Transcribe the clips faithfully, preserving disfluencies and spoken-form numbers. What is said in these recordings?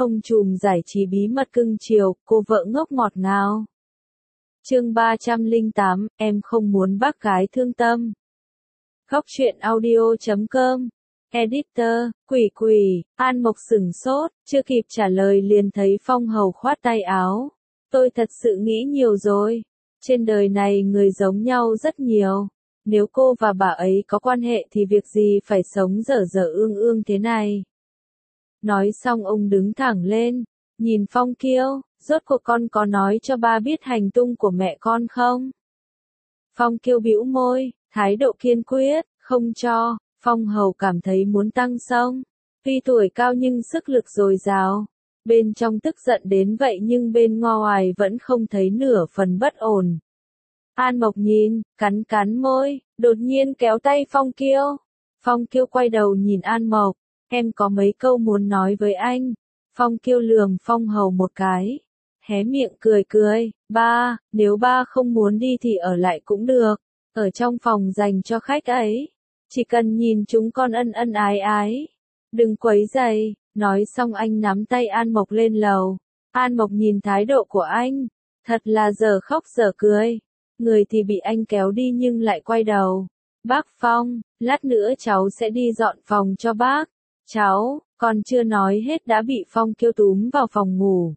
Ông trùm giải trí bí mật cưng chiều, cô vợ ngốc ngọt ngào. Chương ba trăm lẻ tám, em không muốn bác gái thương tâm. Góc truyện audio chấm com. Editor, quỷ quỷ, An Mộc sửng sốt, chưa kịp trả lời liền thấy Phong Hầu khoát tay áo. Tôi thật sự nghĩ nhiều rồi. Trên đời này người giống nhau rất nhiều. Nếu cô và bà ấy có quan hệ thì việc gì phải sống dở dở ương ương thế này. Nói xong ông đứng thẳng lên, nhìn Phong Kiêu, rốt cuộc con có nói cho ba biết hành tung của mẹ con không? Phong Kiêu bĩu môi, thái độ kiên quyết, không cho. Phong Hầu cảm thấy muốn tăng sông. Tuy tuổi cao nhưng sức lực dồi dào. Bên trong tức giận đến vậy nhưng bên ngoài vẫn không thấy nửa phần bất ổn. An Mộc nhìn, cắn cắn môi, đột nhiên kéo tay Phong Kiêu. Phong Kiêu quay đầu nhìn An Mộc, em có mấy câu muốn nói với anh. Phong Kiêu lườm Phong Hầu một cái, hé miệng cười cười, ba, nếu ba không muốn đi thì ở lại cũng được, ở trong phòng dành cho khách ấy. Chỉ cần nhìn chúng con ân ân ái ái. Đừng quấy rầy. Nói xong anh nắm tay An Mộc lên lầu. An Mộc nhìn thái độ của anh. Thật là giờ khóc giờ cười. Người thì bị anh kéo đi nhưng lại quay đầu. Bác Phong, lát nữa cháu sẽ đi dọn phòng cho bác. Cháu, còn chưa nói hết đã bị Phong Kiêu túm vào phòng ngủ.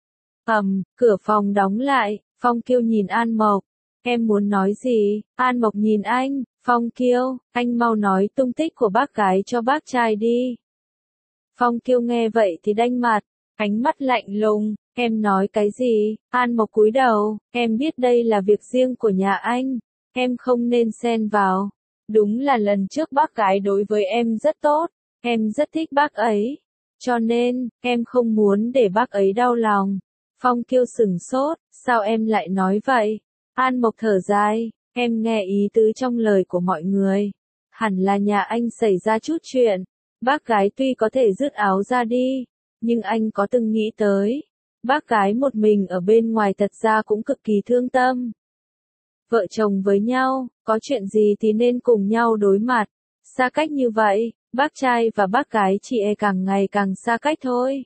Ầm, cửa phòng đóng lại. Phong Kiêu nhìn An Mộc. Em muốn nói gì? An Mộc nhìn anh. Phong Kiêu, anh mau nói tung tích của bác gái cho bác trai đi. Phong Kiêu nghe vậy thì đanh mặt, ánh mắt lạnh lùng, em nói cái gì? An Mộc cúi đầu, em biết đây là việc riêng của nhà anh, em không nên xen vào. Đúng là lần trước bác gái đối với em rất tốt, em rất thích bác ấy, cho nên, em không muốn để bác ấy đau lòng. Phong Kiêu sửng sốt, sao em lại nói vậy? An Mộc thở dài. Em nghe ý tứ trong lời của mọi người. Hẳn là nhà anh xảy ra chút chuyện. Bác gái tuy có thể rứt áo ra đi, nhưng anh có từng nghĩ tới. Bác gái một mình ở bên ngoài thật ra cũng cực kỳ thương tâm. Vợ chồng với nhau, có chuyện gì thì nên cùng nhau đối mặt. Xa cách như vậy, bác trai và bác gái chỉ e càng ngày càng xa cách thôi.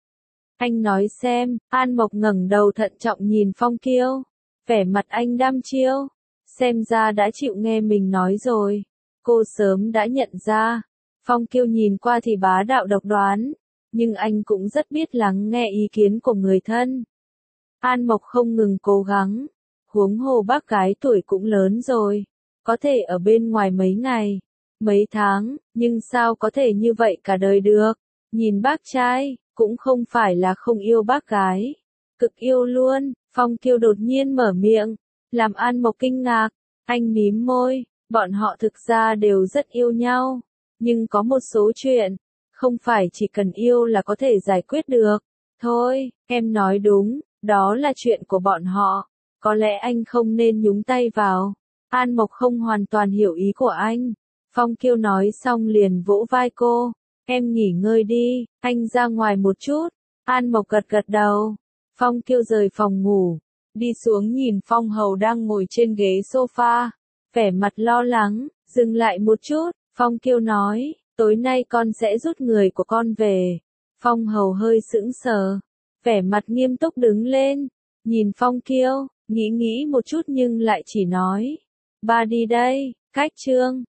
Anh nói xem, An Mộc ngẩng đầu thận trọng nhìn Phong Kiêu. Vẻ mặt anh đăm chiêu. Xem ra đã chịu nghe mình nói rồi. Cô sớm đã nhận ra. Phong Kiêu nhìn qua thì bá đạo độc đoán. Nhưng anh cũng rất biết lắng nghe ý kiến của người thân. An Mộc không ngừng cố gắng. Huống hồ bác gái tuổi cũng lớn rồi. Có thể ở bên ngoài mấy ngày, mấy tháng, nhưng sao có thể như vậy cả đời được. Nhìn bác trai, cũng không phải là không yêu bác gái. Cực yêu luôn. Phong Kiêu đột nhiên mở miệng. Làm An Mộc kinh ngạc, anh mím môi, bọn họ thực ra đều rất yêu nhau, nhưng có một số chuyện, không phải chỉ cần yêu là có thể giải quyết được. Thôi, em nói đúng, đó là chuyện của bọn họ, có lẽ anh không nên nhúng tay vào. An Mộc không hoàn toàn hiểu ý của anh. Phong Kiêu nói xong liền vỗ vai cô, em nghỉ ngơi đi, anh ra ngoài một chút. An Mộc gật gật đầu. Phong Kiêu rời phòng ngủ. Đi xuống nhìn Phong Hầu đang ngồi trên ghế sofa, vẻ mặt lo lắng, dừng lại một chút, Phong Kiêu nói, tối nay con sẽ rút người của con về. Phong Hầu hơi sững sờ, vẻ mặt nghiêm túc đứng lên, nhìn Phong Kiêu, nghĩ nghĩ một chút nhưng lại chỉ nói, ba đi đây, cách chương.